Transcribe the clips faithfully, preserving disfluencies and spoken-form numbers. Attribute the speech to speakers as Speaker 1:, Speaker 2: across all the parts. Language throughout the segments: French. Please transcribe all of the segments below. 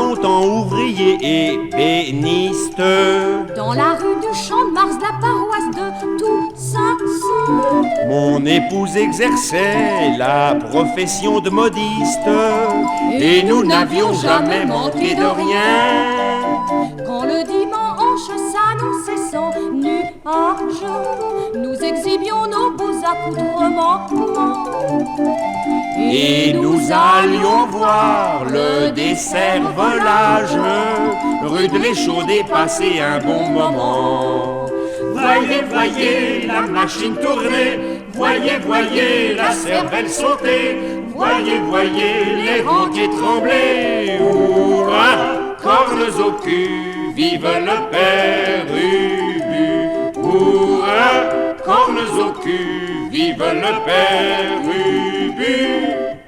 Speaker 1: longtemps ouvrier ébéniste.
Speaker 2: Dans la rue du Champ de Mars, la paroisse de Toussaint-Cy,
Speaker 1: mon épouse exerçait la profession de modiste. Et, et nous n'avions jamais manqué de rien.
Speaker 2: Quand le dimanche s'annonçait sans nuage, nous exhibions nos beaux accoutrements.
Speaker 1: Et, et nous allions voir le décervelage, rue de l'Échaudée, passer un bon moment. Voyez, voyez la machine tourner, voyez, voyez la cervelle sauter, voyez, voyez les rentiers trembler. Hurrah, cornes au cul, vive le père Ubu. Hurrah, cornes au cul, vive le père Ubu.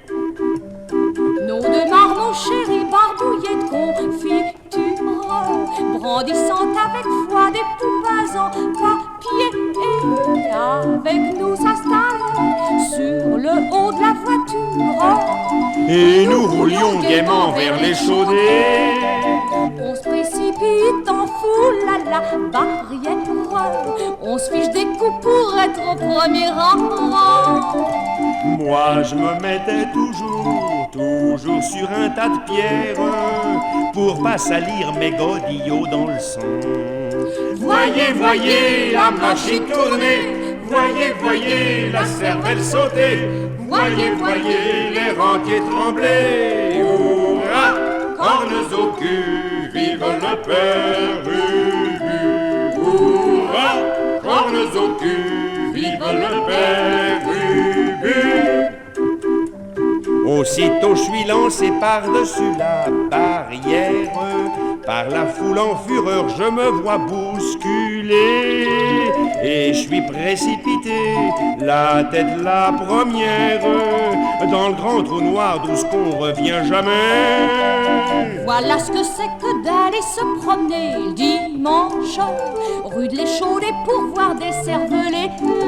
Speaker 2: Nos deux marmots chéris barbouillés de confiture, brandissant avec foi des poupins en papier, et avec nous s'installer sur le haut de la voiture.
Speaker 1: Et nous roulions gaiement vers l'Échaudée.
Speaker 2: On se précipite en foule à la barrière, on se fiche des coups pour être au premier rang.
Speaker 1: Moi je me mettais toujours, toujours sur un tas de pierres, pour pas salir mes godillots dans le sang. Voyez, voyez la machine tourner, voyez, voyez la cervelle sauter, voyez, voyez les rentiers trembler. Hurrah, cornes au cul, vive le père Ubu. Hurrah, cornes au cul, vive le père Ubu. Aussitôt je suis lancé par-dessus la barrière, par la foule en fureur je me vois bousculer, et je suis précipité, la tête la première, dans le grand trou noir d'où ce qu'on revient jamais.
Speaker 2: Voilà ce que c'est que d'aller se promener le dimanche, rue de l'Échaudée pour voir des cervelets.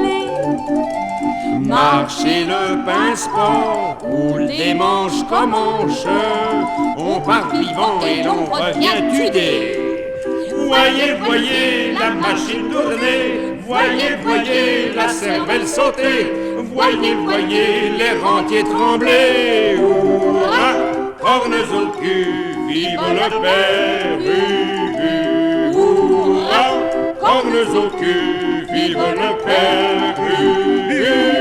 Speaker 1: Marcher le pince-port, ou le démanche comme manche, on part vivant et l'on revient tudé. Voyez, voyez la machine tourner, voyez, voyez la cervelle sauter, voyez, voyez les rentiers trembler. Hurrah, cornes au cul, vive le père Ubu. Hurrah, cornes au cul, vive le père Ubu.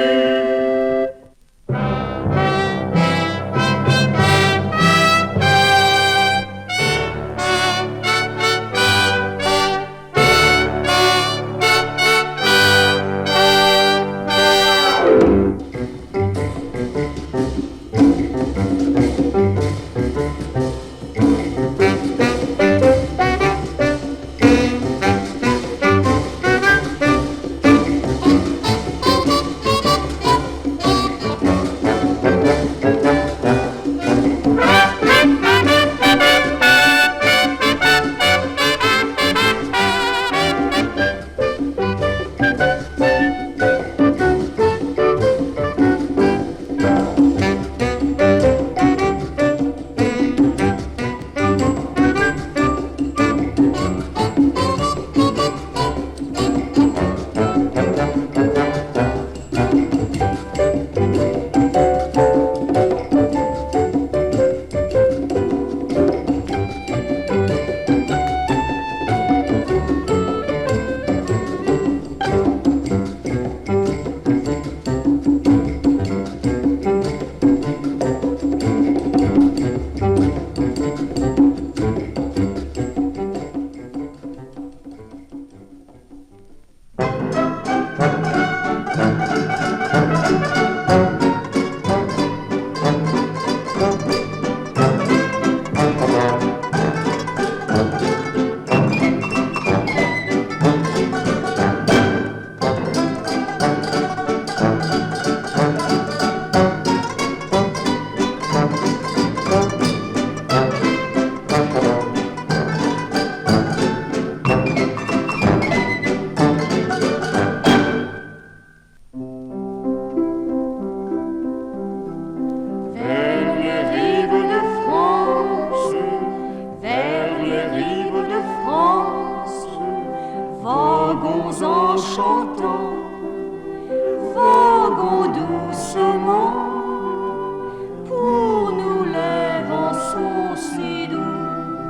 Speaker 2: en chantant, voguons doucement, pour nous les vents sont si doux.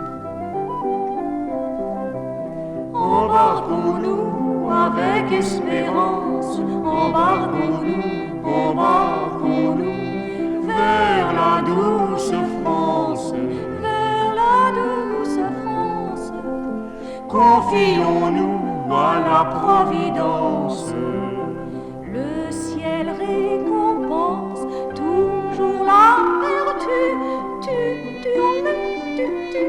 Speaker 2: Embarquons-nous avec espérance, embarquons-nous, embarquons-nous vers la douce France, vers la douce France. Confions-nous à la Providence. Le ciel récompense toujours la vertu, tu, tu, tu, tu.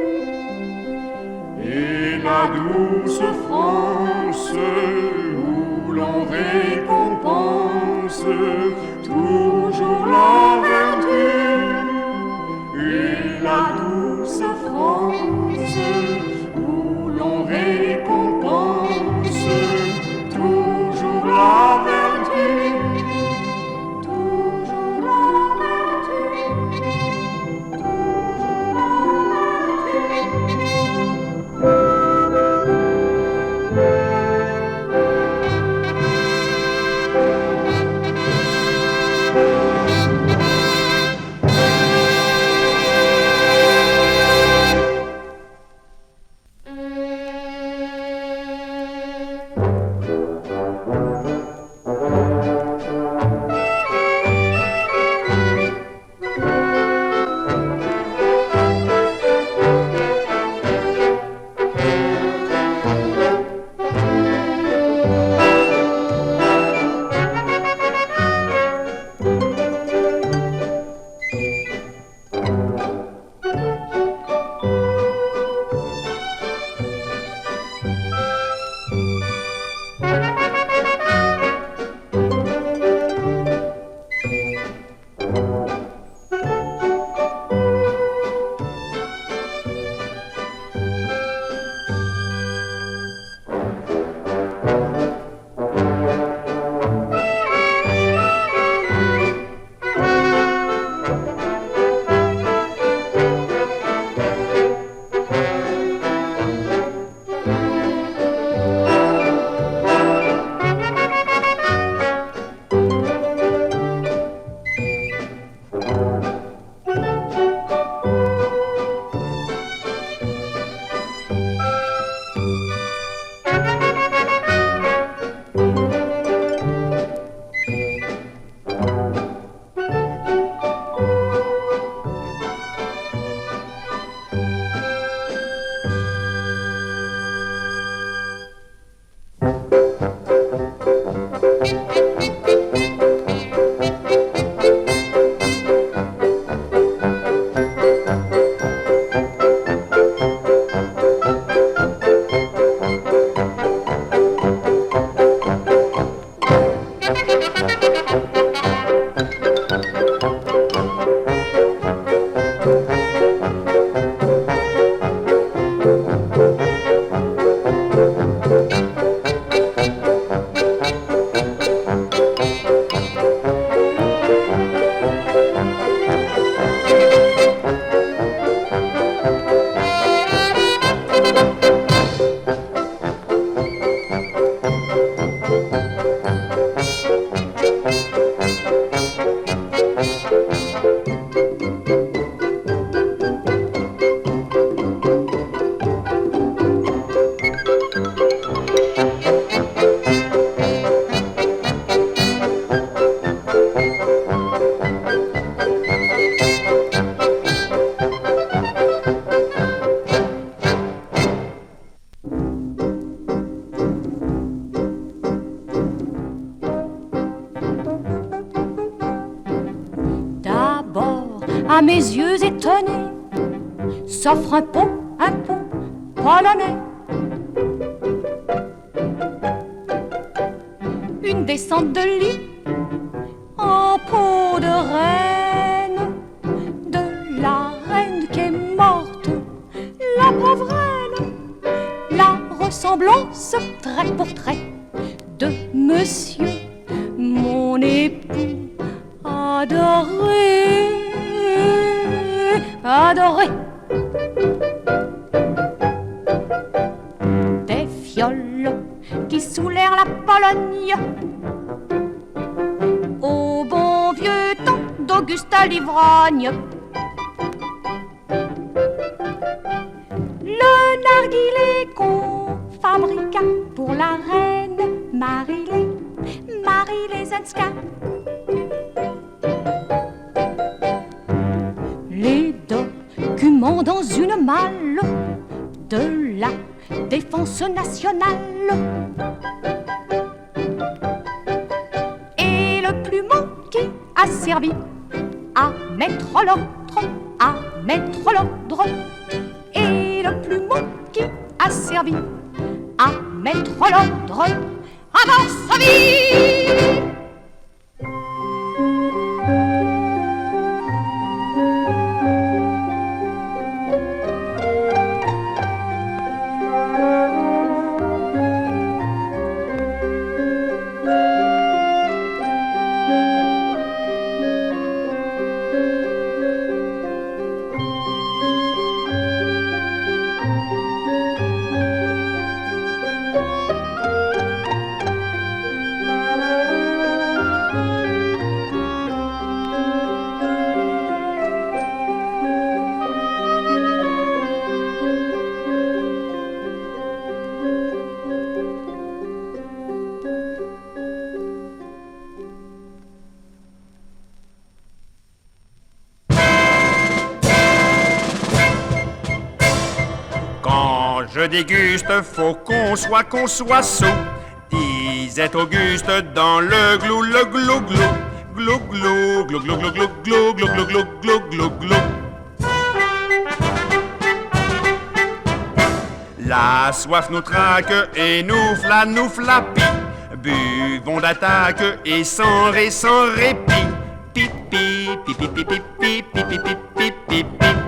Speaker 2: Et la douce France où l'on récompense toujours la vertu. Et la douce France où l'on récompense toujours la vertu, toujours la vertu, toujours la vertu.
Speaker 3: À mes yeux étonnés s'offre un pot, un pot polonais. Une descente de lit en peau de reine, de la reine qui est morte, la pauvre reine. La ressemblance trait pour trait de monsieur, mon époux adoré, adoré. Des fioles qui sous les champagne. Au bon vieux temps d'Auguste l'ivrogne. Le narguilé qu'on fabriqua pour la reine Marie-Lé, Marie-Lé Zenska. Les documents dans une malle de la défense nationale. Et le plumeau qui a servi à mettre l'ordre, à mettre l'ordre. Et le plumeau qui a servi à mettre l'ordre à Varsovie.
Speaker 1: Je déguste, faut qu'on soit, qu'on soit sot, disait Auguste dans le glou, le glou, glou, glou, glou, glou, glou, glou, glou, glou, glou, glou, glou, glou, glou, glou. La soif nous traque et nous fla, nous flappit, buvons d'attaque et sans ré, sans répit, pipi, pipi, pipi, pipi, pipi, pipi, pipi.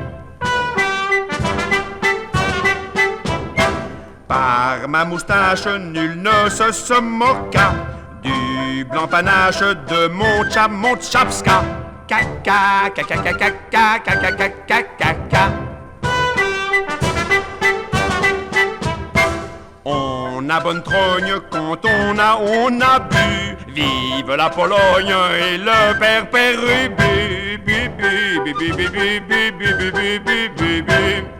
Speaker 1: Par ma moustache, nul ne se, se moqua du blanc panache de mon tcha, mon tchapska. Caca, caca, caca, caca, caca, caca, caca. On a bonne trogne quand on a, on a bu. Vive la Pologne et le père Pérubu. Bi, bi, bi, bi, bi, bi, bi, bi, bi, bi, bi, bi.